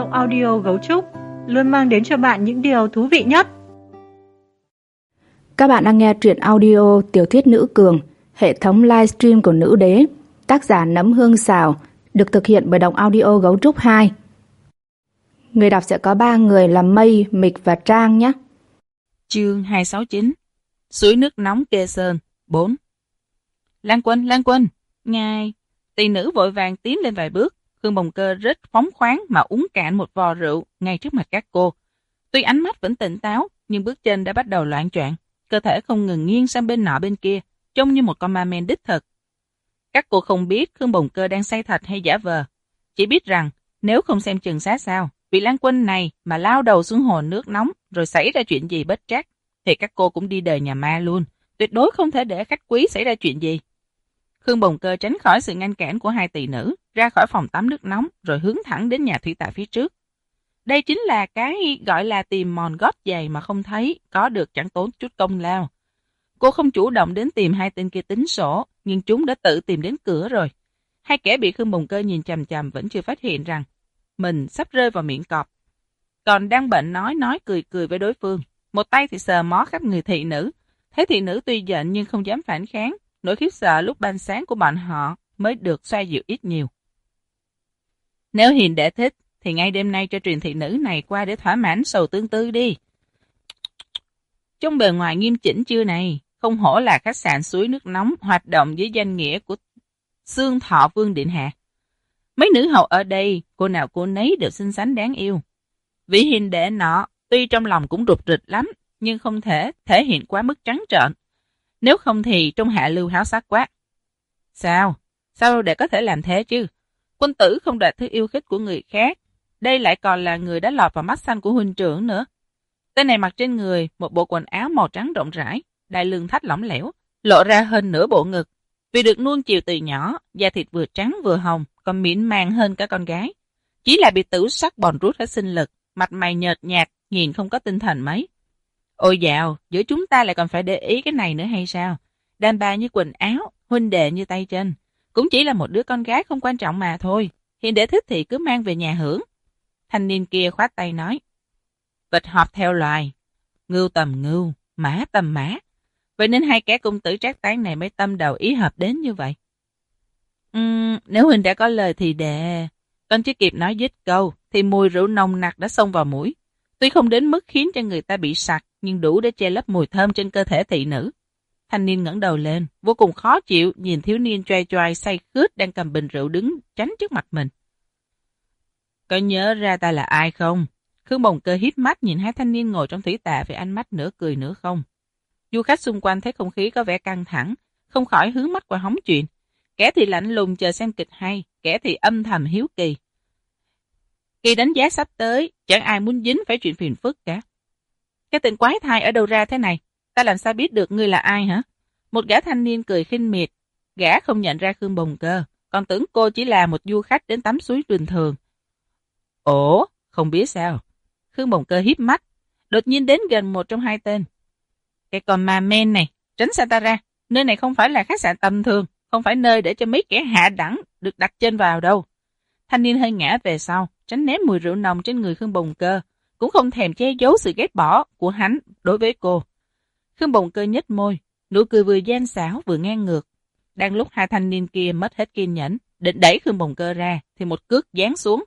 audio Gấu Trúc luôn mang đến cho bạn những điều thú vị nhất. Các bạn đang nghe truyện audio tiểu thuyết Nữ Cường, hệ thống livestream của Nữ Đế, tác giả Nấm Hương Xào, được thực hiện bởi Đọc Audio Gấu Trúc 2. Người đọc sẽ có 3 người là Mây, Mịch và Trang nhé. Chương 269 Suối nước nóng Kê Sơn 4. Lan Quân, ngài. Tỳ nữ vội vàng tiến lên vài bước. Khương Bồng Cơ rất phóng khoáng mà uống cạn một vò rượu ngay trước mặt các cô. Tuy ánh mắt vẫn tỉnh táo, nhưng bước chân đã bắt đầu loạng choạng, cơ thể không ngừng nghiêng sang bên nọ bên kia, trông như một con ma men đích thực. Các cô không biết Khương Bồng Cơ đang say thật hay giả vờ, chỉ biết rằng nếu không xem chừng sát sao, vị Lan Quân này mà lao đầu xuống hồ nước nóng rồi xảy ra chuyện gì bất trắc, thì các cô cũng đi đời nhà ma luôn, tuyệt đối không thể để khách quý xảy ra chuyện gì. Khương Bồng Cơ tránh khỏi sự ngăn cản của hai tỳ nữ, ra khỏi phòng tắm nước nóng rồi hướng thẳng đến nhà thủy tạ phía trước. Đây chính là cái gọi là tìm mòn gót giày mà không thấy, có được chẳng tốn chút công lao. Cô không chủ động đến tìm hai tên kia tính sổ, nhưng chúng đã tự tìm đến cửa rồi. Hai kẻ bị Khương Bồng Cơ nhìn chằm chằm vẫn chưa phát hiện rằng mình sắp rơi vào miệng cọp. Còn đang bệnh nói cười với đối phương, một tay thì sờ mó khắp người thị nữ. Thấy thị nữ tuy giận nhưng không dám phản kháng, nỗi khiếp sợ lúc ban sáng của bọn họ mới được xoa dịu ít nhiều. Nếu Hiền đệ thích, thì ngay đêm nay cho truyền thị nữ này qua để thỏa mãn sầu tương tư đi. Trong bề ngoài nghiêm chỉnh chưa này, không hổ là khách sạn suối nước nóng hoạt động dưới danh nghĩa của Xương Thọ Vương Điện Hạ. Mấy nữ hầu ở đây, cô nào cô nấy đều xinh xắn đáng yêu. Vị Hiền đệ nọ, tuy trong lòng cũng rụt rịch lắm, nhưng không thể thể hiện quá mức trắng trợn. Nếu không thì trong hạ lưu háo sắc quá. Sao để có thể làm thế chứ? Quân tử không đoạt thứ yêu thích của người khác. Đây lại còn là người đã lọt vào mắt xanh của huynh trưởng nữa. Tên này mặc trên người một bộ quần áo màu trắng rộng rãi, đai lưng thắt lỏng lẻo, lộ ra hơn nửa bộ ngực. Vì được nuông chiều từ nhỏ, da thịt vừa trắng vừa hồng, còn mịn màng hơn cả con gái. Chỉ là bị tử sắc bòn rút hết sinh lực, mặt mày nhợt nhạt, nhìn không có tinh thần mấy. Ôi dạo, giữa chúng ta lại còn phải để ý cái này nữa hay sao? Đàn bà như quần áo, huynh đệ như tay chân. Cũng chỉ là một đứa con gái không quan trọng mà thôi. Hiền đệ thích thì cứ mang về nhà hưởng. Thanh niên kia khoát tay nói. Vật họp theo loài. Ngưu tầm ngưu, mã tầm mã. Vậy nên hai kẻ công tử trác tán này mới tâm đầu ý hợp đến như vậy. Nếu huynh đã có lời thì đệ. Con chưa kịp nói dứt câu, thì mùi rượu nồng nặc đã xông vào mũi. Tuy không đến mức khiến cho người ta bị sặc, nhưng đủ để che lấp mùi thơm trên cơ thể thị nữ. Thanh niên ngẩng đầu lên, vô cùng khó chịu nhìn thiếu niên choai choai say khướt đang cầm bình rượu đứng tránh trước mặt mình. Có nhớ ra ta là ai không? Khương Bồng Cơ híp mắt nhìn hai thanh niên ngồi trong thủy tạ với ánh mắt nửa cười nửa không. Du khách xung quanh thấy không khí có vẻ căng thẳng, không khỏi hướng mắt qua hóng chuyện. Kẻ thì lạnh lùng chờ xem kịch hay, kẻ thì âm thầm hiếu kỳ. Kỳ đánh giá sắp tới, chẳng ai muốn dính phải chuyện phiền phức cả. Cái tên quái thai ở đâu ra thế này? Ta làm sao biết được ngươi là ai hả? Một gã thanh niên cười khinh miệt. Gã không nhận ra Khương Bồng Cơ, còn tưởng cô chỉ là một du khách đến tắm suối bình thường. Ủa, không biết sao? Khương Bồng Cơ híp mắt, đột nhiên đến gần một trong hai tên. Cái con ma men này, tránh xa ta ra. Nơi này không phải là khách sạn tầm thường, không phải nơi để cho mấy kẻ hạ đẳng được đặt chân vào đâu. Thanh niên hơi ngã về sau, tránh né mùi rượu nồng trên người Khương Bồng Cơ, cũng không thèm che giấu sự ghét bỏ của hắn đối với cô. Khương Bồng Cơ nhếch môi, nụ cười vừa gian xảo vừa ngang ngược. Đang lúc hai thanh niên kia mất hết kiên nhẫn, định đẩy Khương Bồng Cơ ra, thì một cước giáng xuống.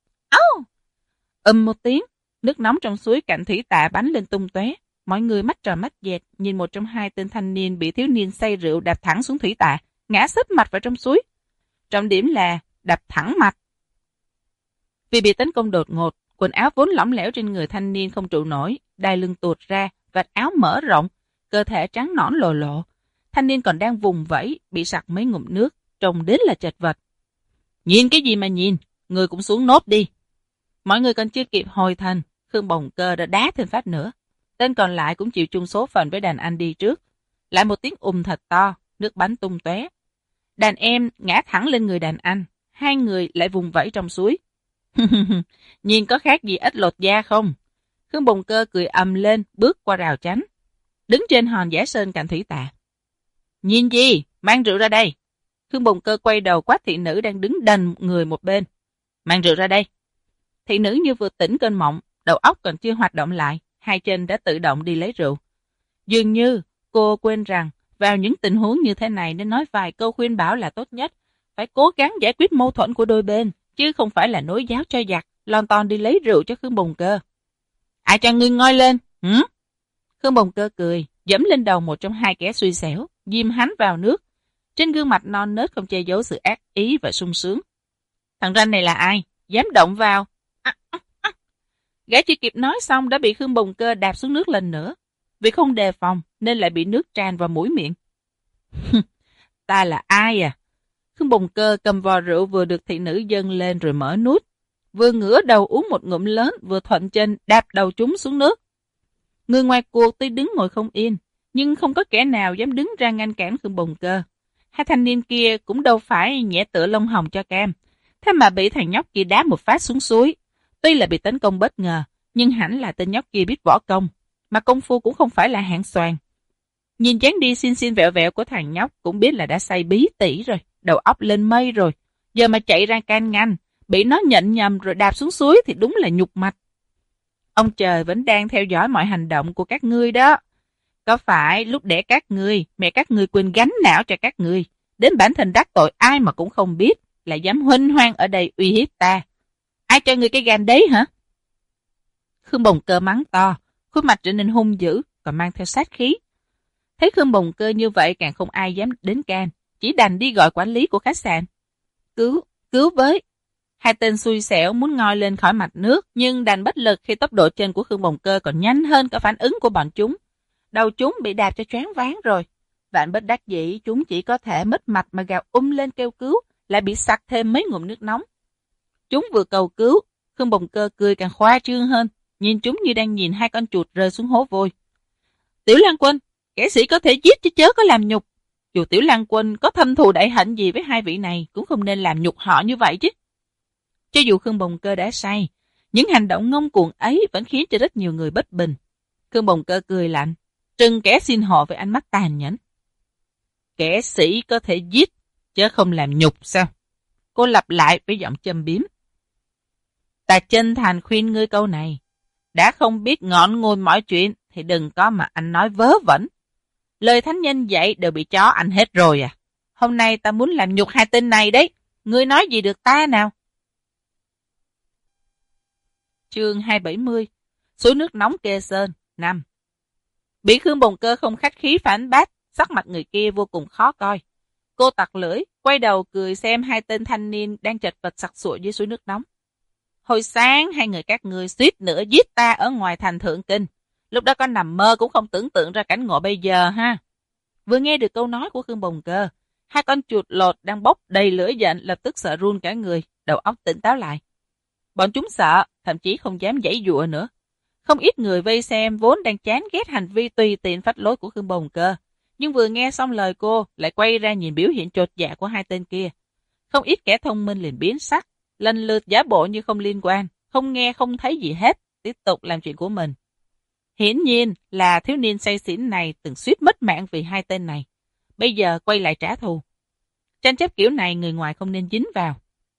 Một tiếng, nước nóng trong suối cạnh thủy tạ bắn lên tung tóe. Mọi người mắt tròn mắt dẹt nhìn một trong hai tên thanh niên bị thiếu niên say rượu đạp thẳng xuống thủy tạ, ngã sấp mặt vào trong suối. Trọng điểm là đạp thẳng mặt. Vì bị tấn công đột ngột, quần áo vốn lỏng lẻo trên người thanh niên không trụ nổi, đai lưng tuột ra, vạt áo mở rộng, cơ thể trắng nõn lồ lộ. Thanh niên còn đang vùng vẫy, bị sặc mấy ngụm nước, trông đến là chật vật. Nhìn cái gì mà nhìn, người cũng xuống nốt đi. Mọi người còn chưa kịp hồi thần, Khương Bồng Cơ đã đá thêm phát nữa. Tên còn lại cũng chịu chung số phận với đàn anh đi trước. Lại một tiếng thật to, nước bắn tung tóe. Đàn em ngã thẳng lên người đàn anh, hai người lại vùng vẫy trong suối. Nhìn có khác gì ếch lột da không? Khương Bồng Cơ cười ầm lên, bước qua rào chắn, đứng trên hòn giả sơn cạnh thủy tạ. Nhìn gì? Mang rượu ra đây. Khương Bồng Cơ quay đầu quát thị nữ đang đứng đần người một bên. Mang rượu ra đây. Thị nữ như vừa tỉnh cơn mộng, đầu óc còn chưa hoạt động lại, hai chân đã tự động đi lấy rượu. Dường như cô quên rằng vào những tình huống như thế này nên nói vài câu khuyên bảo là tốt nhất. Phải cố gắng giải quyết mâu thuẫn của đôi bên, chứ không phải là nối giáo cho giặc, lon ton đi lấy rượu cho Khương Bồng Cơ. Ai cho ngươi ngoi lên? Hử? Khương Bồng Cơ cười, giẫm lên đầu một trong hai kẻ xui xẻo, ghim hắn vào nước. Trên gương mặt non nớt không che giấu sự ác ý và sung sướng. Thằng ranh này là ai? Dám động vào? Gã chưa kịp nói xong đã bị Khương Bồng Cơ đạp xuống nước lần nữa. Vì không đề phòng nên lại bị nước tràn vào mũi miệng. Ta là ai à? Khương Bồng Cơ cầm vò rượu vừa được thị nữ dâng lên rồi mở nút. Vừa ngửa đầu uống một ngụm lớn, vừa thuận chân đạp đầu chúng xuống nước. Người ngoài cuộc tuy đứng ngồi không yên, nhưng không có kẻ nào dám đứng ra ngăn cản Khương Bồng Cơ. Hai thanh niên kia cũng đâu phải nhẹ tựa lông hồng cho cam. Thế mà bị thằng nhóc kia đá một phát xuống suối. Tuy là bị tấn công bất ngờ, nhưng hẳn là tên nhóc kia biết võ công, mà công phu cũng không phải là hạng xoàn. Nhìn dáng đi xin xin vẹo vẹo của thằng nhóc cũng biết là đã say bí tỉ rồi, đầu óc lên mây rồi. Giờ mà chạy ra can ngăn, bị nó nhận nhầm rồi đạp xuống suối thì đúng là nhục mạch. Ông trời vẫn đang theo dõi mọi hành động của các ngươi đó. Có phải lúc đẻ các ngươi, mẹ các ngươi quên gánh não cho các ngươi, đến bản thân đắc tội ai mà cũng không biết, lại dám huênh hoang ở đây uy hiếp ta. Ai cho ngươi cái gan đấy hả? Khương Bồng Cơ mắng to, khuôn mặt trở nên hung dữ, còn mang theo sát khí. Thấy Khương Bồng Cơ như vậy càng không ai dám đến can, chỉ đành đi gọi quản lý của khách sạn. Cứu với! Hai tên xui xẻo muốn ngoi lên khỏi mặt nước, nhưng đành bất lực khi tốc độ chân của Khương Bồng Cơ còn nhanh hơn cả phản ứng của bọn chúng. Đầu chúng bị đạp cho choáng váng rồi. Vạn bất đắc dĩ, chúng chỉ có thể mất mạch mà gào lên kêu cứu, lại bị sặc thêm mấy ngụm nước nóng. Chúng vừa cầu cứu, Khương Bồng Cơ cười càng khoa trương hơn, nhìn chúng như đang nhìn hai con chuột rơi xuống hố vôi. Tiểu Lan Quân, kẻ sĩ có thể giết chứ chớ có làm nhục. Dù Tiểu Lan Quân có thâm thù đại hận gì với hai vị này, cũng không nên làm nhục họ như vậy chứ. Cho dù Khương Bồng Cơ đã say, những hành động ngông cuồng ấy vẫn khiến cho rất nhiều người bất bình. Khương Bồng Cơ cười lạnh, trừng kẻ xin họ với ánh mắt tàn nhẫn. Kẻ sĩ có thể giết, chứ không làm nhục sao? Cô lặp lại với giọng châm biếm. Ta chân thành khuyên ngươi câu này. Đã không biết ngọn nguồn mọi chuyện thì đừng có mà anh nói vớ vẩn. Lời thánh nhân dạy đều bị chó ăn hết rồi à. Hôm nay ta muốn làm nhục hai tên này đấy. Ngươi nói gì được ta nào? Chương 270. Suối nước nóng Kê Sơn 5. Bị Khương Bồng Cơ không khách khí phản bác, sắc mặt người kia vô cùng khó coi. Cô tặc lưỡi, quay đầu cười xem hai tên thanh niên đang chật vật sặc sụa dưới suối nước nóng. Hồi sáng hai người các ngươi suýt nữa giết ta ở ngoài thành Thượng Kinh. Lúc đó có nằm mơ cũng không tưởng tượng ra cảnh ngộ bây giờ ha. Vừa nghe được câu nói của Khương Bồng Cơ, hai con chuột lột đang bốc đầy lửa giận lập tức sợ run cả người, đầu óc tỉnh táo lại. Bọn chúng sợ, thậm chí không dám giãy giụa nữa. Không ít người vây xem vốn đang chán ghét hành vi tùy tiện phách lối của Khương Bồng Cơ, nhưng vừa nghe xong lời cô lại quay ra nhìn biểu hiện chột dạ của hai tên kia. Không ít kẻ thông minh liền biến sắc, lần lượt giả bộ như không liên quan, không nghe không thấy gì hết, tiếp tục làm chuyện của mình. Hiển nhiên là thiếu niên say xỉn này từng suýt mất mạng vì hai tên này. Bây giờ quay lại trả thù. Tranh chấp kiểu này người ngoài không nên dính vào.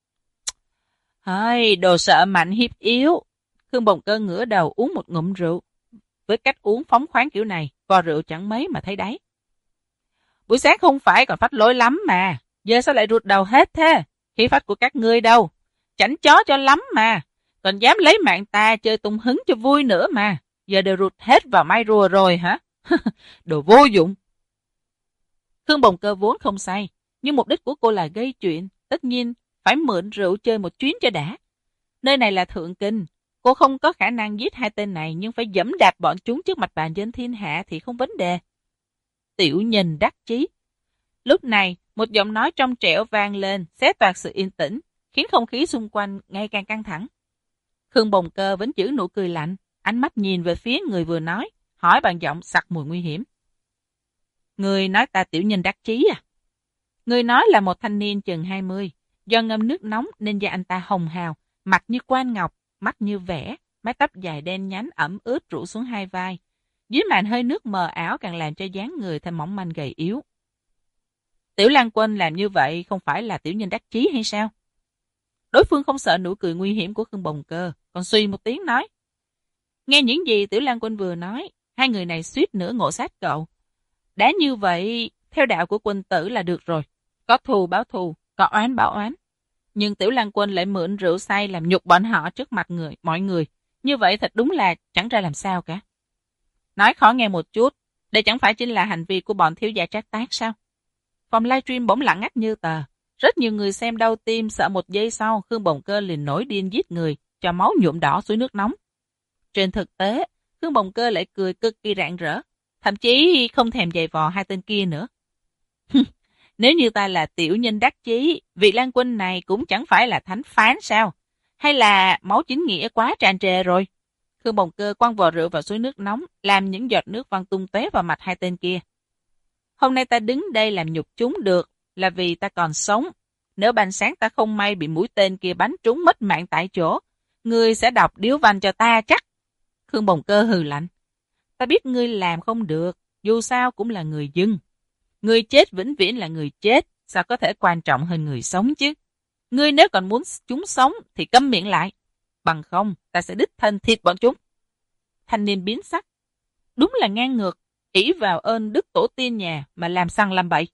Hơi, đồ sợ mạnh hiếp yếu. Khương Bồng Cơ ngửa đầu uống một ngụm rượu. Với cách uống phóng khoáng kiểu này, vò rượu chẳng mấy mà thấy đáy. Buổi sáng không phải còn phách lối lắm mà. Giờ sao lại rụt đầu hết thế? Khí phách của các ngươi đâu? Chảnh chó cho lắm mà. Còn dám lấy mạng ta chơi tung hứng cho vui nữa mà. Giờ đều rụt hết vào mai rùa rồi hả? Đồ vô dụng. Khương Bồng Cơ vốn không say, nhưng mục đích của cô là gây chuyện. Tất nhiên phải mượn rượu chơi một chuyến cho đã. Nơi này là Thượng Kinh. Cô không có khả năng giết hai tên này, nhưng phải giẫm đạp bọn chúng trước mặt bàn dân thiên hạ thì không vấn đề. Tiểu nhân đắc chí. Lúc này, một giọng nói trong trẻo vang lên, xé toạc sự yên tĩnh, khiến không khí xung quanh ngày càng căng thẳng. Khương Bồng Cơ vẫn giữ nụ cười lạnh, ánh mắt nhìn về phía người vừa nói, hỏi bằng giọng sặc mùi nguy hiểm. Người nói ta tiểu nhân đắc chí à? Người nói là một thanh niên chừng 20, do ngâm nước nóng nên da anh ta hồng hào, mặt như quan ngọc, mắt như vẽ, mái tóc dài đen nhánh ẩm ướt rủ xuống hai vai. Dưới màn hơi nước mờ ảo càng làm cho dáng người thêm mỏng manh gầy yếu. Tiểu Lan Quân làm như vậy không phải là tiểu nhân đắc chí hay sao? Đối phương không sợ nụ cười nguy hiểm của Khương Bồng Cơ, còn suy một tiếng nói. Nghe những gì Tiểu Lan Quân vừa nói, hai người này suýt nữa ngộ sát cậu. Đã như vậy, theo đạo của quân tử là được rồi. Có thù báo thù, có oán báo oán. Nhưng Tiểu Lan Quân lại mượn rượu say làm nhục bọn họ trước mặt mọi người. Như vậy thật đúng là chẳng ra làm sao cả. Nói khó nghe một chút, đây chẳng phải chính là hành vi của bọn thiếu gia Trác Tác sao? Phòng livestream bỗng lặng ngắt như tờ. Rất nhiều người xem đau tim, sợ một giây sau Khương Bồng Cơ liền nổi điên giết người, cho máu nhuộm đỏ suối nước nóng. Trên thực tế, Khương Bồng Cơ lại cười cực kỳ rạng rỡ, thậm chí không thèm giày vò hai tên kia nữa. Nếu như ta là tiểu nhân đắc chí, vị Lan Quân này cũng chẳng phải là thánh phán sao? Hay là máu chính nghĩa quá tràn trề rồi? Khương Bồng Cơ quăng vò rượu vào suối nước nóng, làm những giọt nước văng tung tóe vào mặt hai tên kia. Hôm nay ta đứng đây làm nhục chúng được, là vì ta còn sống. Nếu ban sáng ta không may bị mũi tên kia bắn trúng mất mạng tại chỗ, ngươi sẽ đọc điếu văn cho ta chắc. Khương Bồng Cơ hừ lạnh. Ta biết ngươi làm không được, dù sao cũng là người dân. Người chết vĩnh viễn là người chết, sao có thể quan trọng hơn người sống chứ? Ngươi nếu còn muốn chúng sống thì câm miệng lại. Bằng không, ta sẽ đích thân thịt bọn chúng. Thanh niên biến sắc. Đúng là ngang ngược, ỷ vào ơn đức tổ tiên nhà mà làm sằng làm bậy.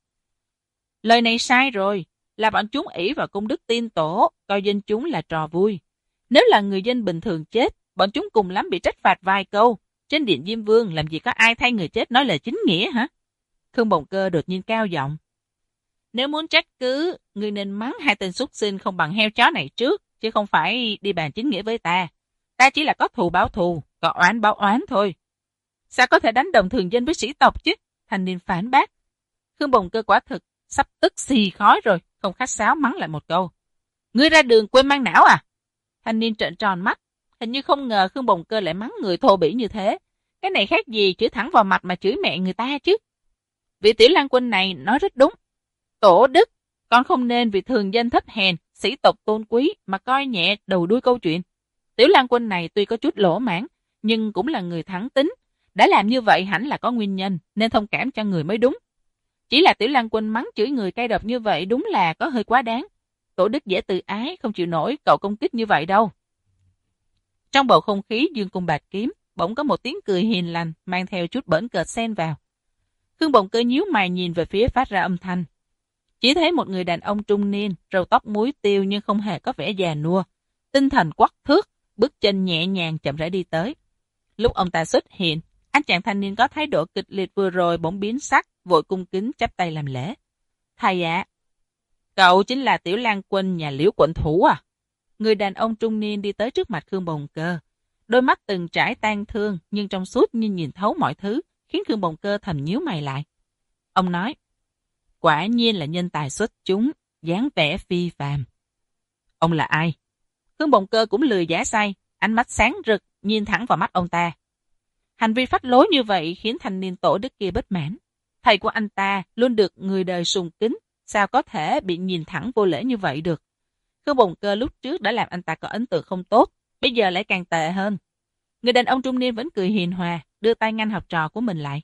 Lời này sai rồi, là bọn chúng ỷ vào công đức tiên tổ, coi dân chúng là trò vui. Nếu là người dân bình thường chết, bọn chúng cùng lắm bị trách phạt vài câu. Trên điện Diêm Vương làm gì có ai thay người chết nói lời chính nghĩa hả? Khương Bồng Cơ đột nhiên cao giọng. Nếu muốn trách cứ, ngươi nên mắng hai tên súc sinh không bằng heo chó này trước, chứ không phải đi bàn chính nghĩa với ta. Ta chỉ là có thù báo thù, có oán báo oán thôi. Sao có thể đánh đồng thường dân với sĩ tộc chứ? Thanh niên phản bác. Khương Bồng Cơ quả thực sắp tức xì khói rồi, không khách sáo mắng lại một câu. Ngươi ra đường quên mang não à? Thanh niên trợn tròn mắt, hình như không ngờ Khương Bồng Cơ lại mắng người thô bỉ như thế. Cái này khác gì chửi thẳng vào mặt mà chửi mẹ người ta chứ? Vị Tiểu Lan Quân này nói rất đúng. Tổ đức, con không nên vì thường dân thấp hèn, sĩ tộc tôn quý mà coi nhẹ đầu đuôi câu chuyện. Tiểu Lan Quân này tuy có chút lỗ mãn, nhưng cũng là người thẳng tính. Đã làm như vậy hẳn là có nguyên nhân, nên thông cảm cho người mới đúng. Chỉ là Tiểu Lan Quân mắng chửi người cay độc như vậy đúng là có hơi quá đáng. Tổ đức dễ tự ái, không chịu nổi cậu công kích như vậy đâu. Trong bầu không khí dương cung bạt kiếm, bỗng có một tiếng cười hiền lành, mang theo chút bỡn cợt xen vào. Khương Bồng Cơ nhíu mày nhìn về phía phát ra âm thanh. Chỉ thấy một người đàn ông trung niên, râu tóc muối tiêu nhưng không hề có vẻ già nua, tinh thần quắc thước, bước chân nhẹ nhàng chậm rãi đi tới. Lúc ông ta xuất hiện, anh chàng thanh niên có thái độ kịch liệt vừa rồi bỗng biến sắc, vội cung kính chắp tay làm lễ. Thầy ạ, cậu chính là Tiểu Lan Quân nhà Liễu quận thủ à? Người đàn ông trung niên đi tới trước mặt Khương Bồng Cơ. Đôi mắt từng trải tang thương nhưng trong suốt như nhìn thấu mọi thứ, khiến Khương Bồng Cơ thầm nhíu mày lại. Ông nói, quả nhiên là nhân tài xuất chúng, dáng vẻ phi phàm. Ông là ai? Khương Bồng Cơ cũng lười giả say, ánh mắt sáng rực, nhìn thẳng vào mắt ông ta. Hành vi phách lối như vậy khiến thanh niên tổ đức kia bất mãn. Thầy của anh ta luôn được người đời sùng kính, sao có thể bị nhìn thẳng vô lễ như vậy được? Khương Bồng Cơ lúc trước đã làm anh ta có ấn tượng không tốt, bây giờ lại càng tệ hơn. Người đàn ông trung niên vẫn cười hiền hòa, đưa tay ngăn học trò của mình lại.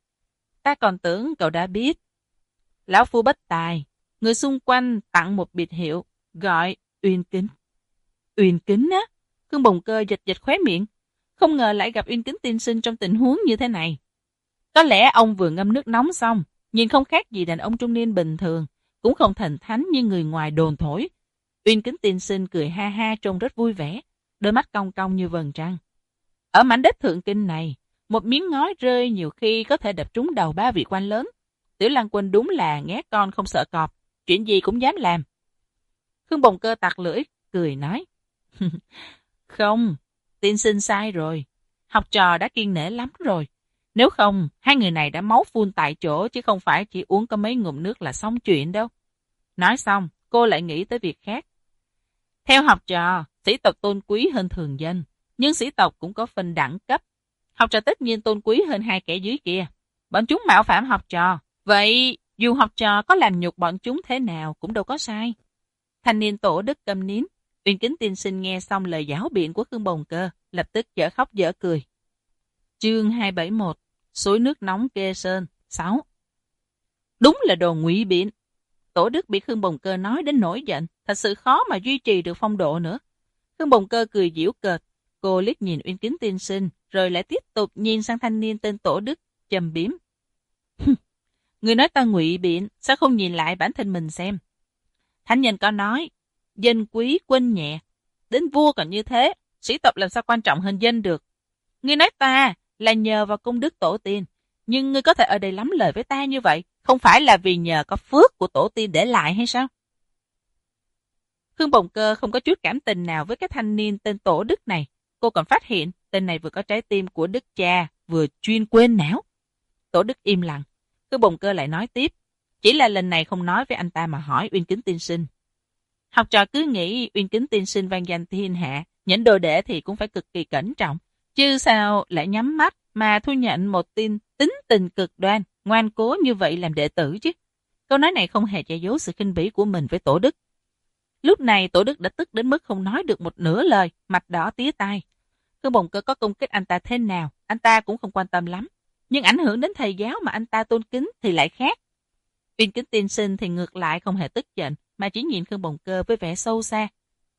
Ta còn tưởng cậu đã biết. Lão phu bất tài, người xung quanh tặng một biệt hiệu, gọi Uyên Kính. Uyên Kính á? Khương Bồng Cơ giật giật khóe miệng. Không ngờ lại gặp Uyên Kính tiên sinh trong tình huống như thế này. Có lẽ ông vừa ngâm nước nóng xong, nhìn không khác gì đàn ông trung niên bình thường, cũng không thần thánh như người ngoài đồn thổi. Uyên Kính tiên sinh cười ha ha trông rất vui vẻ, đôi mắt cong cong như vầng trăng. Ở mảnh đất thượng kinh này, một miếng ngói rơi nhiều khi có thể đập trúng đầu 3 vị quan lớn. Tiểu Lan Quân đúng là nghé con không sợ cọp, chuyện gì cũng dám làm. Khương Bồng Cơ tặc lưỡi, cười nói. Không, tiên sinh sai rồi. Học trò đã kiêng nể lắm rồi. Nếu không, hai người này đã máu phun tại chỗ chứ không phải chỉ uống có mấy ngụm nước là xong chuyện đâu. Nói xong, cô lại nghĩ tới việc khác. Theo học trò, sĩ tộc tôn quý hơn thường dân, nhưng sĩ tộc cũng có phân đẳng cấp. Học trò tất nhiên tôn quý hơn hai kẻ dưới kia. Bọn chúng mạo phạm học trò. Vậy, dù học trò có làm nhục bọn chúng thế nào cũng đâu có sai. Thanh niên tổ đức câm nín. Uyên Kính tiên sinh nghe xong lời giảo biện của Khương Bồng Cơ, lập tức dở khóc dở cười. Chương 271, suối nước nóng Kê Sơn 6. Đúng là đồ ngụy biện. Tổ Đức bị Khương Bồng Cơ nói đến nổi giận, thật sự khó mà duy trì được phong độ nữa. Khương Bồng Cơ cười giễu cợt, cô liếc nhìn Uyên Kính tiên sinh, rồi lại tiếp tục nhìn sang thanh niên tên Tổ Đức, châm biếm. Người nói ta ngụy biện, sao không nhìn lại bản thân mình xem? Thánh nhân có nói, danh quý quên nhẹ, đến vua còn như thế, sĩ tộc làm sao quan trọng hơn danh được. Ngươi nói ta là nhờ vào công đức tổ tiên, nhưng ngươi có thể ở đây lắm lời với ta như vậy, không phải là vì nhờ có phước của tổ tiên để lại hay sao? Khương Bồng Cơ không có chút cảm tình nào với cái thanh niên tên Tổ Đức này. Cô còn phát hiện tên này vừa có trái tim của Đức cha, vừa chuyên quên não. Tổ Đức im lặng. Khương Bồng Cơ lại nói tiếp. Chỉ là lần này không nói với anh ta mà hỏi Uyên Kính tiên sinh. Học trò cứ nghĩ Uyên Kính tiên sinh vang danh thiên hạ, những đồ đệ thì cũng phải cực kỳ cẩn trọng. Chứ sao lại nhắm mắt mà thu nhận một tin tính tình cực đoan, ngoan cố như vậy làm đệ tử chứ. Câu nói này không hề che giấu sự khinh bỉ của mình với Tổ Đức. Lúc này Tổ Đức đã tức đến mức không nói được một nửa lời, mặt đỏ tía tai. Khương Bồng Cơ có công kích anh ta thế nào, anh ta cũng không quan tâm lắm. Nhưng ảnh hưởng đến thầy giáo mà anh ta tôn kính thì lại khác. Uyên Kính tiên sinh thì ngược lại không hề tức giận, mà chỉ nhìn Khương Bồng Cơ với vẻ sâu xa.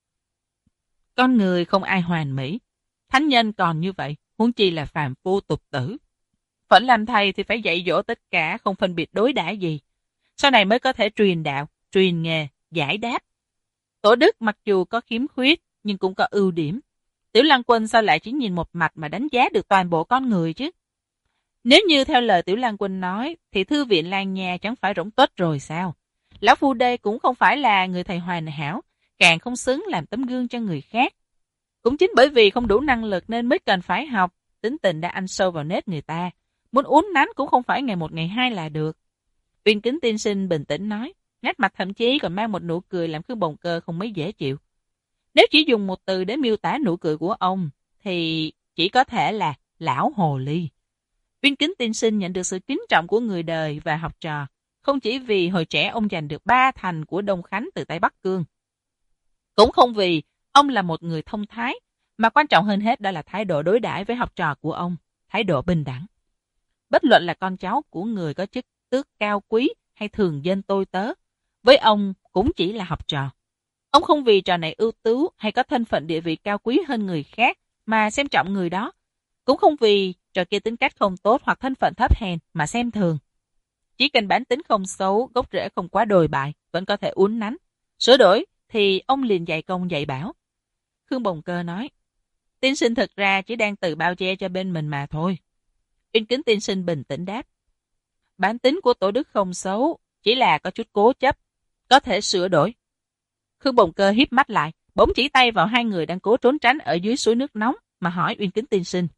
Con người không ai hoàn mỹ. Thánh nhân còn như vậy, huống chi là phàm phu tục tử. Phận làm thầy thì phải dạy dỗ tất cả, không phân biệt đối đãi gì. Sau này mới có thể truyền đạo, truyền nghề, giải đáp. Tổ Đức mặc dù có khiếm khuyết, nhưng cũng có ưu điểm. Tiểu Lăng Quân sao lại chỉ nhìn một mặt mà đánh giá được toàn bộ con người chứ? Nếu như theo lời Tiểu Lăng Quân nói, thì thư viện Lan Nha chẳng phải rỗng tuếch rồi sao? Lão Phu đây cũng không phải là người thầy hoàn hảo, càng không xứng làm tấm gương cho người khác. Cũng chính bởi vì không đủ năng lực nên mới cần phải học, tính tình đã ăn sâu vào nết người ta. Muốn uốn nắn cũng không phải ngày một ngày hai là được. Uyên Kính tiên sinh bình tĩnh nói, nét mặt thậm chí còn mang một nụ cười làm Khương Bồng Cơ không mấy dễ chịu. Nếu chỉ dùng một từ để miêu tả nụ cười của ông, thì chỉ có thể là lão hồ ly. Uyên Kính tiên sinh nhận được sự kính trọng của người đời và học trò, không chỉ vì hồi trẻ ông giành được 3 thành của Đông Khánh từ tay Bắc Cương. Cũng không vì ông là một người thông thái, mà quan trọng hơn hết đó là thái độ đối đãi với học trò của ông, thái độ bình đẳng. Bất luận là con cháu của người có chức tước cao quý hay thường dân tôi tớ, với ông cũng chỉ là học trò. Ông không vì trò này ưu tú hay có thân phận địa vị cao quý hơn người khác mà xem trọng người đó. Cũng không vì trò kia tính cách không tốt hoặc thân phận thấp hèn mà xem thường. Chỉ cần bản tính không xấu, gốc rễ không quá đồi bại, vẫn có thể uốn nắn. Sửa đổi thì ông liền dạy công dạy bảo. Khương Bồng Cơ nói, tiên sinh thực ra chỉ đang tự bao che cho bên mình mà thôi. Uyên Kính tiên sinh bình tĩnh đáp, bản tính của Tổ Đức không xấu, chỉ là có chút cố chấp, có thể sửa đổi. Khương Bồng Cơ híp mắt lại, bỗng chỉ tay vào hai người đang cố trốn tránh ở dưới suối nước nóng mà hỏi Uyên Kính tiên sinh.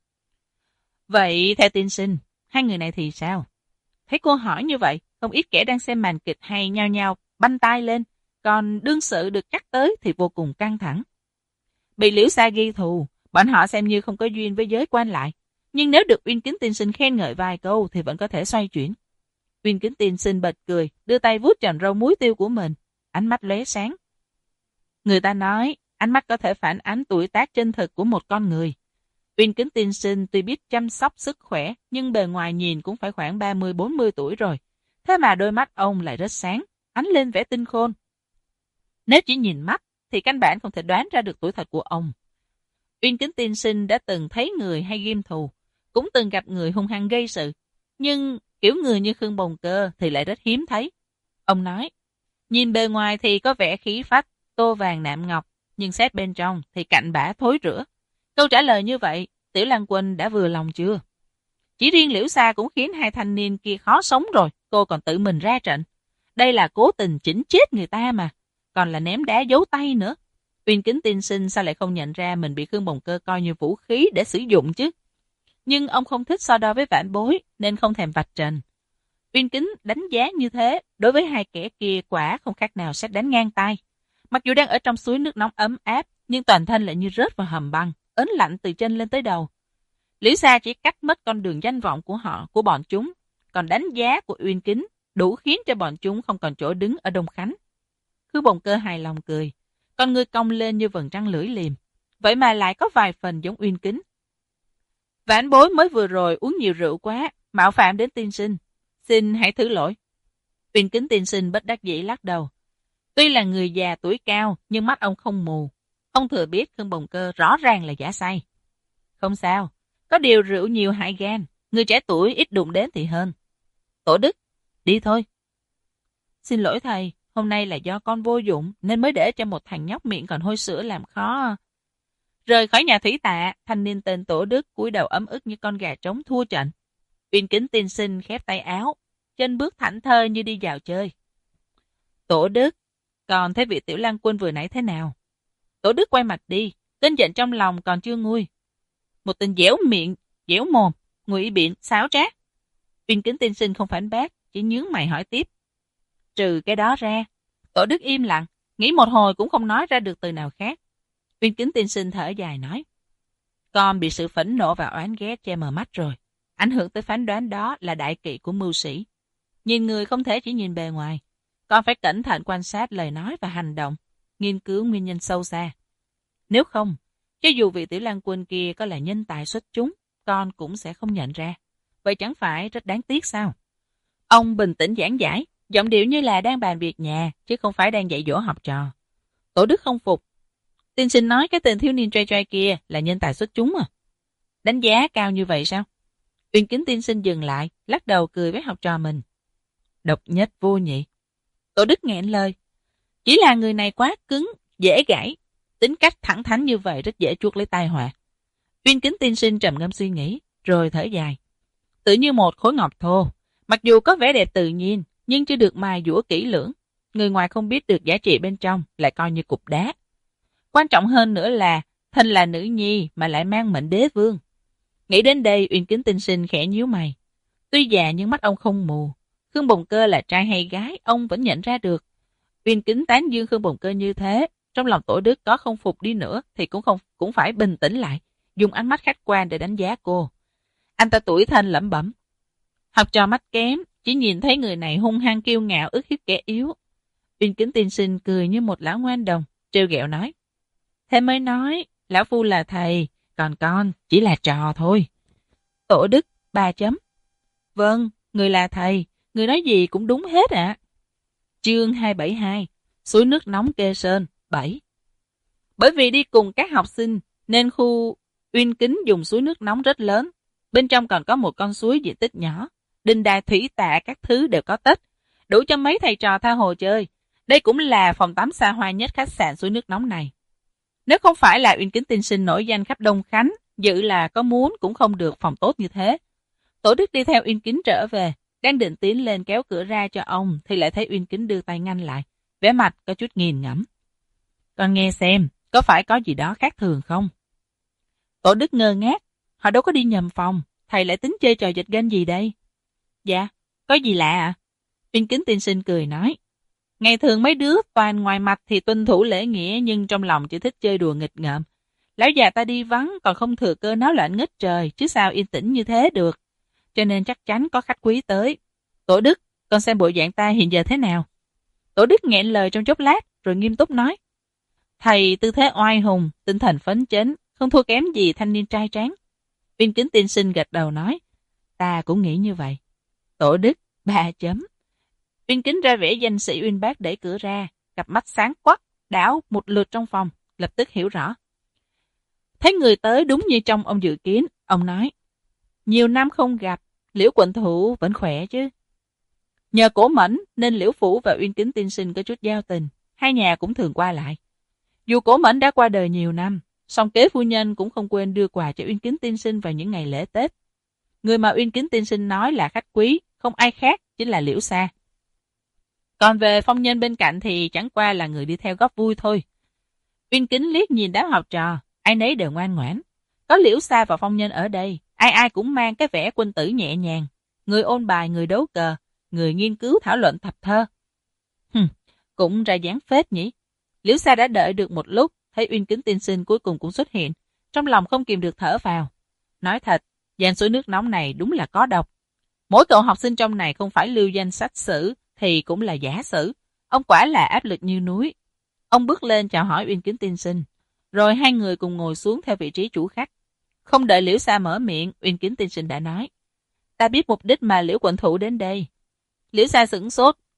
Vậy theo tiên sinh, hai người này thì sao? Thấy cô hỏi như vậy, không ít kẻ đang xem màn kịch hay nhao nhao banh tai lên, còn đương sự được nhắc tới thì vô cùng căng thẳng. Bị Liễu Xa ghi thù, bọn họ xem như không có duyên với giới quan lại, nhưng nếu được Uyên Kính tiên sinh khen ngợi vài câu thì vẫn có thể xoay chuyển. Uyên Kính tiên sinh bật cười, đưa tay vuốt tròn râu muối tiêu của mình, ánh mắt lóe sáng. Người ta nói, ánh mắt có thể phản ánh tuổi tác chân thực của một con người. Uyên Kính tiên sinh tuy biết chăm sóc sức khỏe, nhưng bề ngoài nhìn cũng phải khoảng 30-40 tuổi rồi. Thế mà đôi mắt ông lại rất sáng, ánh lên vẻ tinh khôn. Nếu chỉ nhìn mắt, thì căn bản không thể đoán ra được tuổi thật của ông. Uyên Kính tiên sinh đã từng thấy người hay ghim thù, cũng từng gặp người hung hăng gây sự. Nhưng kiểu người như Khương Bồng Cơ thì lại rất hiếm thấy. Ông nói, nhìn bề ngoài thì có vẻ khí phách, tô vàng nạm ngọc, nhưng xét bên trong thì cặn bã thối rữa. Câu trả lời như vậy, Tiểu Lăng Quân đã vừa lòng chưa? Chỉ riêng Liễu Xa cũng khiến hai thanh niên kia khó sống rồi, cô còn tự mình ra trận. Đây là cố tình chỉnh chết người ta mà, còn là ném đá giấu tay nữa. Uyên Kính tiên sinh sao lại không nhận ra mình bị Khương Bồng Cơ coi như vũ khí để sử dụng chứ? Nhưng ông không thích so đo với vãn bối, nên không thèm vạch trần. Uyên Kính đánh giá như thế, đối với hai kẻ kia quả không khác nào sét đánh ngang tay. Mặc dù đang ở trong suối nước nóng ấm áp, nhưng toàn thân lại như rớt vào hầm băng, ớn lạnh từ chân lên tới đầu. Liễu Xa chỉ cắt mất con đường danh vọng của bọn chúng, còn đánh giá của Uyên Kính đủ khiến cho bọn chúng không còn chỗ đứng ở Đông Khánh. Khương Bồng Cơ hài lòng cười, con ngươi cong lên như vầng trăng lưỡi liềm, vậy mà lại có vài phần giống Uyên Kính. Vãn bối mới vừa rồi uống nhiều rượu quá, mạo phạm đến tiên sinh, xin hãy thứ lỗi. Uyên Kính tiên sinh bất đắc dĩ lắc đầu. Tuy là người già tuổi cao, nhưng mắt ông không mù. Ông thừa biết Khương Bồng Cơ rõ ràng là giả say. Không sao, có điều rượu nhiều hại gan, người trẻ tuổi ít đụng đến thì hơn. Tổ Đức, đi thôi. Xin lỗi thầy, hôm nay là do con vô dụng nên mới để cho một thằng nhóc miệng còn hôi sữa làm khó. Rời khỏi nhà thủy tạ, thanh niên tên Tổ Đức cúi đầu ấm ức như con gà trống thua trận. Uyên Kính tiên sinh khép tay áo, chân bước thảnh thơi như đi dạo chơi. Tổ Đức, còn thấy vị tiểu lang quân vừa nãy thế nào? Tổ Đức quay mặt đi, cơn giận trong lòng còn chưa nguôi. Một tên dẻo miệng, dẻo mồm, ngụy biện, xáo trác. Uyên Kính tiên sinh không phản bác, chỉ nhướng mày hỏi tiếp. Trừ cái đó ra, Tổ Đức im lặng, nghĩ một hồi cũng không nói ra được từ nào khác. Uyên Kính tiên sinh thở dài nói. Con bị sự phẫn nộ và oán ghét che mờ mắt rồi. Ảnh hưởng tới phán đoán đó là đại kỵ của mưu sĩ. Nhìn người không thể chỉ nhìn bề ngoài. Con phải cẩn thận quan sát lời nói và hành động, nghiên cứu nguyên nhân sâu xa. Nếu không, cho dù vị tiểu lang quân kia có là nhân tài xuất chúng, con cũng sẽ không nhận ra. Vậy chẳng phải rất đáng tiếc sao? Ông bình tĩnh giảng giải, giọng điệu như là đang bàn việc nhà, chứ không phải đang dạy dỗ học trò. Tổ Đức không phục. Tiên sinh nói cái tên thiếu niên trai trai kia là nhân tài xuất chúng à? Đánh giá cao như vậy sao? Uyên Kính tiên sinh dừng lại, lắc đầu cười với học trò mình. Độc nhất vô nhị. Tổ Đức nghẹn lời. Chỉ là người này quá cứng, dễ gãy. Tính cách thẳng thắn như vậy rất dễ chuốc lấy tai họa. Uyên Kính tiên sinh trầm ngâm suy nghĩ, rồi thở dài. Tự như một khối ngọc thô. Mặc dù có vẻ đẹp tự nhiên, nhưng chưa được mài dũa kỹ lưỡng. Người ngoài không biết được giá trị bên trong, lại coi như cục đá. Quan trọng hơn nữa là, thân là nữ nhi mà lại mang mệnh đế vương. Nghĩ đến đây, Uyên Kính tiên sinh khẽ nhíu mày. Tuy già nhưng mắt ông không mù. Khương Bồng Cơ là trai hay gái, ông vẫn nhận ra được. Uyên Kính tán dương Khương Bồng Cơ như thế, trong lòng Tổ Đức có không phục đi nữa thì cũng phải bình tĩnh lại, dùng ánh mắt khách quan để đánh giá cô. Anh ta tủi thân lẩm bẩm. Học trò mắt kém, chỉ nhìn thấy người này hung hăng kiêu ngạo ức hiếp kẻ yếu. Uyên Kính tiên sinh cười như một lão ngoan đồng, trêu ghẹo nói. Thế mới nói, lão phu là thầy, còn con chỉ là trò thôi. Tổ Đức, 3 chấm. Vâng, người là thầy, người nói gì cũng đúng hết ạ. Chương 272, suối nước nóng Kê Sơn, 7. Bởi vì đi cùng các học sinh, nên khu Uyên Kính dùng suối nước nóng rất lớn. Bên trong còn có một con suối diện tích nhỏ. Đình đài thủy tạ các thứ đều có tất, đủ cho mấy thầy trò tha hồ chơi. Đây cũng là phòng tắm xa hoa nhất khách sạn suối nước nóng này. Nếu không phải là Uyên Kính tiên sinh nổi danh khắp Đông Khánh, dự là có muốn cũng không được phòng tốt như thế. Tổ Đức đi theo Uyên Kính trở về, đang định tiến lên kéo cửa ra cho ông, thì lại thấy Uyên Kính đưa tay ngăn lại, vẻ mặt có chút nghiền ngẫm. Con nghe xem, có phải có gì đó khác thường không? Tổ Đức ngơ ngác, họ đâu có đi nhầm phòng, thầy lại tính chơi trò giật gân gì đây? Dạ, có gì lạ à? Uyên Kính tiên sinh cười nói. Ngày thường mấy đứa toàn ngoài mặt thì tuân thủ lễ nghĩa, nhưng trong lòng chỉ thích chơi đùa nghịch ngợm. Lão già ta đi vắng còn không thừa cơ náo loạn nghếch trời, chứ sao yên tĩnh như thế được. Cho nên chắc chắn có khách quý tới. Tổ Đức, con xem bộ dạng ta hiện giờ thế nào? Tổ Đức nghẹn lời trong chốc lát, rồi nghiêm túc nói. Thầy tư thế oai hùng, tinh thần phấn chấn, không thua kém gì thanh niên trai tráng. Uyên Kính tiên sinh gật đầu nói. Ta cũng nghĩ như vậy. Tổ Đức, 3 chấm. Uyên Kính ra vẻ danh sĩ uyên bác đẩy cửa ra, cặp mắt sáng quắc, đảo một lượt trong phòng, lập tức hiểu rõ. Thấy người tới đúng như trong ông dự kiến, ông nói. Nhiều năm không gặp, Liễu quận thủ vẫn khỏe chứ. Nhờ Cổ Mẫn nên Liễu phủ và Uyên Kính tiên sinh có chút giao tình, hai nhà cũng thường qua lại. Dù Cổ Mẫn đã qua đời nhiều năm, song kế phu nhân cũng không quên đưa quà cho Uyên Kính tiên sinh vào những ngày lễ Tết. Người mà Uyên Kính tiên sinh nói là khách quý, không ai khác, chính là Liễu Sa. Còn về phong nhân bên cạnh thì chẳng qua là người đi theo góp vui thôi. Uyên Kính liếc nhìn đám học trò, ai nấy đều ngoan ngoãn. Có Liễu Sa và phong nhân ở đây, ai ai cũng mang cái vẻ quân tử nhẹ nhàng. Người ôn bài, người đấu cờ, người nghiên cứu thảo luận thập thơ. Cũng ra dáng phết nhỉ. Liễu Sa đã đợi được một lúc, thấy Uyên Kính tiên sinh cuối cùng cũng xuất hiện. Trong lòng không kìm được thở vào. Nói thật, giàn suối nước nóng này đúng là có độc. Mỗi cậu học sinh trong này không phải lưu danh sách sử, thì cũng là giả sử. Ông quả là áp lực như núi. Ông bước lên chào hỏi Uyên Kính tiên sinh. Rồi hai người cùng ngồi xuống theo vị trí chủ khách. Không đợi Liễu Sa mở miệng, Uyên Kính tiên sinh đã nói. Ta biết mục đích mà Liễu quận thủ đến đây. Liễu Sa sửng sốt,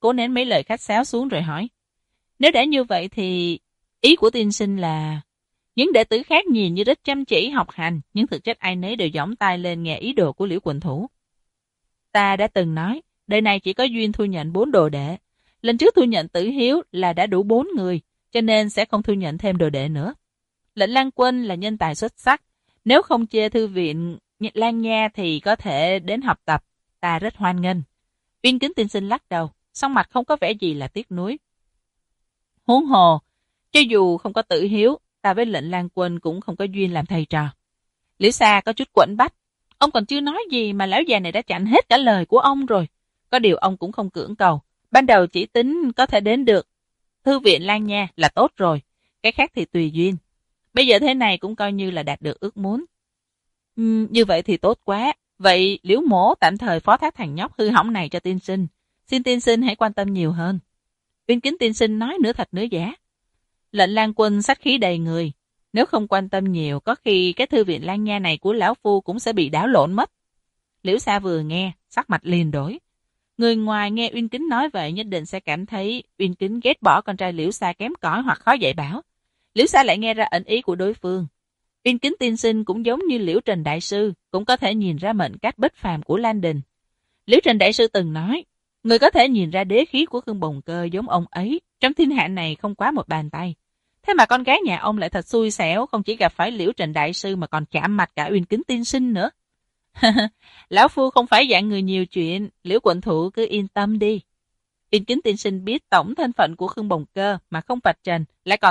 cố nén mấy lời khách sáo xuống rồi hỏi. Nếu đã như vậy thì ý của tiên sinh là... Những đệ tử khác nhìn như rất chăm chỉ học hành, nhưng thực chất ai nấy đều giỏng tai lên nghe ý đồ của Liễu Quỳnh Thủ. Ta đã từng nói, đời này chỉ có duyên thu nhận 4 đồ đệ. Lần trước thu nhận Tử Hiếu là đã đủ 4 người, cho nên sẽ không thu nhận thêm đồ đệ nữa. Lệnh Lan Quân là nhân tài xuất sắc, nếu không chê thư viện Lan Nha thì có thể đến học tập, ta rất hoan nghênh. Uyên Kính tiên sinh lắc đầu, song mặt không có vẻ gì là tiếc nuối. Huống hồ, cho dù không có Tử Hiếu, ta với Lệnh Lan Quân cũng không có duyên làm thầy trò. Liễu Sa có chút quẫn bách. Ông còn chưa nói gì mà lão già này đã chặn hết cả lời của ông rồi. Có điều ông cũng không cưỡng cầu. Ban đầu chỉ tính có thể đến được thư viện Lan Nha là tốt rồi. Cái khác thì tùy duyên. Bây giờ thế này cũng coi như là đạt được ước muốn. Như vậy thì tốt quá. Vậy Liễu Mỗ tạm thời phó thác thằng nhóc hư hỏng này cho tiên sinh. Xin tiên sinh hãy quan tâm nhiều hơn. Uyên Kính tiên sinh nói nửa thật nửa giả. Lệnh Lan Quân sát khí đầy người. Nếu không quan tâm nhiều, có khi cái thư viện Lan Nha này của lão phu cũng sẽ bị đảo lộn mất. Liễu Sa vừa nghe, sắc mặt liền đổi. Người ngoài nghe Uyên Kính nói vậy nhất định sẽ cảm thấy Uyên Kính ghét bỏ con trai Liễu Sa kém cỏi hoặc khó dạy bảo. Liễu Sa lại nghe ra ẩn ý của đối phương. Uyên Kính tiên sinh cũng giống như Liễu Trần Đại Sư, cũng có thể nhìn ra mệnh cách bất phàm của Lan Đình. Liễu Trần Đại Sư từng nói, người có thể nhìn ra đế khí của Khương Bồng Cơ giống ông ấy, trong thiên hạ này không quá một bàn tay. Thế mà con gái nhà ông lại thật xui xẻo, không chỉ gặp phải Liễu Trần Đại Sư mà còn chạm mặt cả Uyên Kính tiên sinh nữa. Lão phu không phải dạng người nhiều chuyện, Liễu Quận Thủ cứ yên tâm đi. Uyên Kính tiên sinh biết tổng thân phận của Khương Bồng Cơ mà không vạch trần,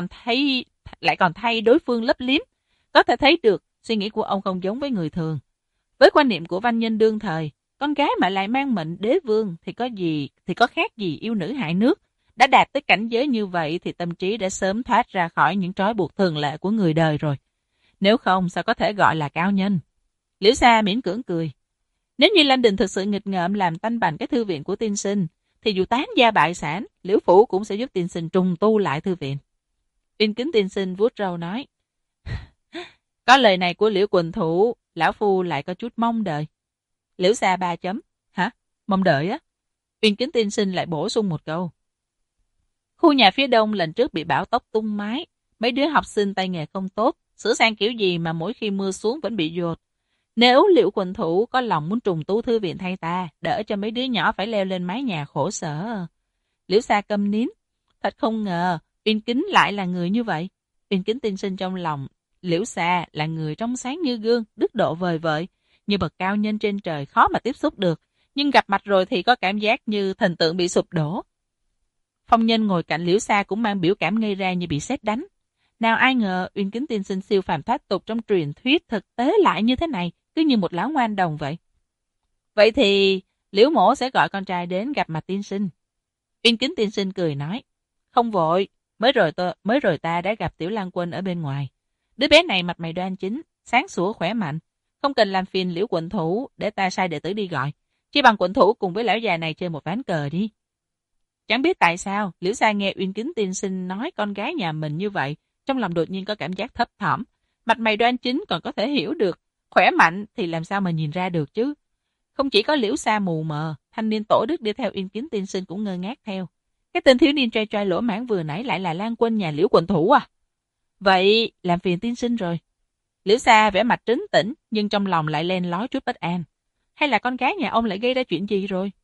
lại còn thay đối phương lấp liếm, có thể thấy được suy nghĩ của ông không giống với người thường. Với quan niệm của văn nhân đương thời, con gái mà lại mang mệnh đế vương thì có khác gì yêu nữ hại nước. Đã đạt tới cảnh giới như vậy thì tâm trí đã sớm thoát ra khỏi những trói buộc thường lệ của người đời rồi. Nếu không sao có thể gọi là cao nhân. Liễu Sa miễn cưỡng cười. Nếu như Lan Đình thực sự nghịch ngợm làm tanh bành cái thư viện của tiên sinh, thì dù tán gia bại sản, Liễu Phủ cũng sẽ giúp tiên sinh trùng tu lại thư viện. Uyên Kính tiên sinh vuốt râu nói. Có lời này của Liễu Quỳnh Thủ, lão phu lại có chút mong đợi. Liễu Sa 3 chấm. Hả? Mong đợi á? Uyên Kính tiên sinh lại bổ sung một câu. Khu nhà phía đông lần trước bị bão tốc tung mái, mấy đứa học sinh tay nghề không tốt, sửa sang kiểu gì mà mỗi khi mưa xuống vẫn bị dột. Nếu Liễu Quỳnh Thủ có lòng muốn trùng tu thư viện thay ta, đỡ cho mấy đứa nhỏ phải leo lên mái nhà khổ sở. Liễu Sa câm nín. Thật không ngờ, Uyên Kính lại là người như vậy. Uyên Kính tiên sinh trong lòng, Liễu Sa là người trong sáng như gương, đức độ vời vợi, như bậc cao nhân trên trời khó mà tiếp xúc được, nhưng gặp mặt rồi thì có cảm giác như thần tượng bị sụp đổ. Phong Nhân ngồi cạnh Liễu Sa cũng mang biểu cảm ngây ra như bị sét đánh. Nào ai ngờ Uyên Kính tiên sinh siêu phàm thoát tục trong truyền thuyết thực tế lại như thế này, cứ như một lão ngoan đồng vậy. Vậy thì Liễu Mỗ sẽ gọi con trai đến gặp mặt tiên sinh. Uyên Kính tiên sinh cười nói, không vội, mới rồi ta đã gặp Tiểu Lan Quân ở bên ngoài. Đứa bé này mặt mày đoan chính, sáng sủa khỏe mạnh, không cần làm phiền Liễu Quận Thủ để ta sai đệ tử đi gọi. Chỉ bằng Quận Thủ cùng với lão già này chơi một ván cờ đi. Chẳng biết tại sao, Liễu Sa nghe Uyên Kính tiên sinh nói con gái nhà mình như vậy, trong lòng đột nhiên có cảm giác thấp thỏm. Mặt mày đoan chính còn có thể hiểu được, khỏe mạnh thì làm sao mà nhìn ra được chứ. Không chỉ có Liễu Sa mù mờ, thanh niên Tổ Đức đi theo Uyên Kính tiên sinh cũng ngơ ngác theo. Cái tên thiếu niên trai trai lỗ mãng vừa nãy lại là Lan Quân nhà Liễu Quận Thủ à? Vậy làm phiền tiên sinh rồi. Liễu Sa vẻ mặt trấn tĩnh, nhưng trong lòng lại len lói chút bất an. Hay là con gái nhà ông lại gây ra chuyện gì rồi?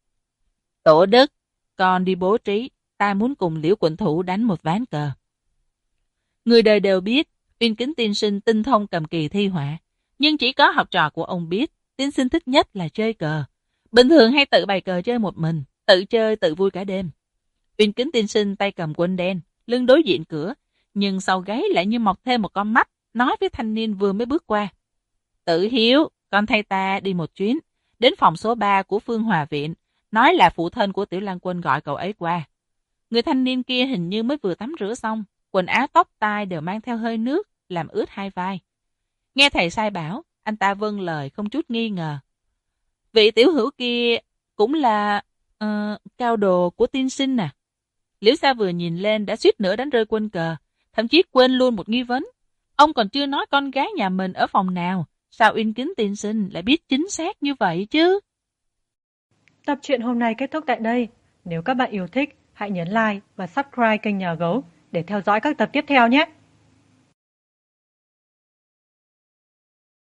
Tổ Đức, con đi bố trí, ta muốn cùng Liễu Quận Thủ đánh một ván cờ. Người đời đều biết, Uyên Kính tiên sinh tinh thông cầm kỳ thi họa, nhưng chỉ có học trò của ông biết, tiên sinh thích nhất là chơi cờ. Bình thường hay tự bày cờ chơi một mình, tự chơi tự vui cả đêm. Uyên Kính tiên sinh tay cầm quân đen, lưng đối diện cửa, nhưng sau gáy lại như mọc thêm một con mắt, nói với thanh niên vừa mới bước qua. Tử Hiếu, con thay ta đi một chuyến, đến phòng số 3 của Phương Hòa Viện, nói là phụ thân của Tiểu Lan Quân gọi cậu ấy qua. Người thanh niên kia hình như mới vừa tắm rửa xong, quần áo tóc tai đều mang theo hơi nước, làm ướt hai vai. Nghe thầy sai bảo, anh ta vâng lời không chút nghi ngờ. Vị tiểu hữu kia cũng là cao đồ của tiên sinh à? Liễu Sa vừa nhìn lên đã suýt nữa đánh rơi quân cờ, thậm chí quên luôn một nghi vấn. Ông còn chưa nói con gái nhà mình ở phòng nào, sao Uyên Kính tiên sinh lại biết chính xác như vậy chứ? Tập truyện hôm nay kết thúc tại đây. Nếu các bạn yêu thích, hãy nhấn like và subscribe kênh Nhà Gấu để theo dõi các tập tiếp theo nhé.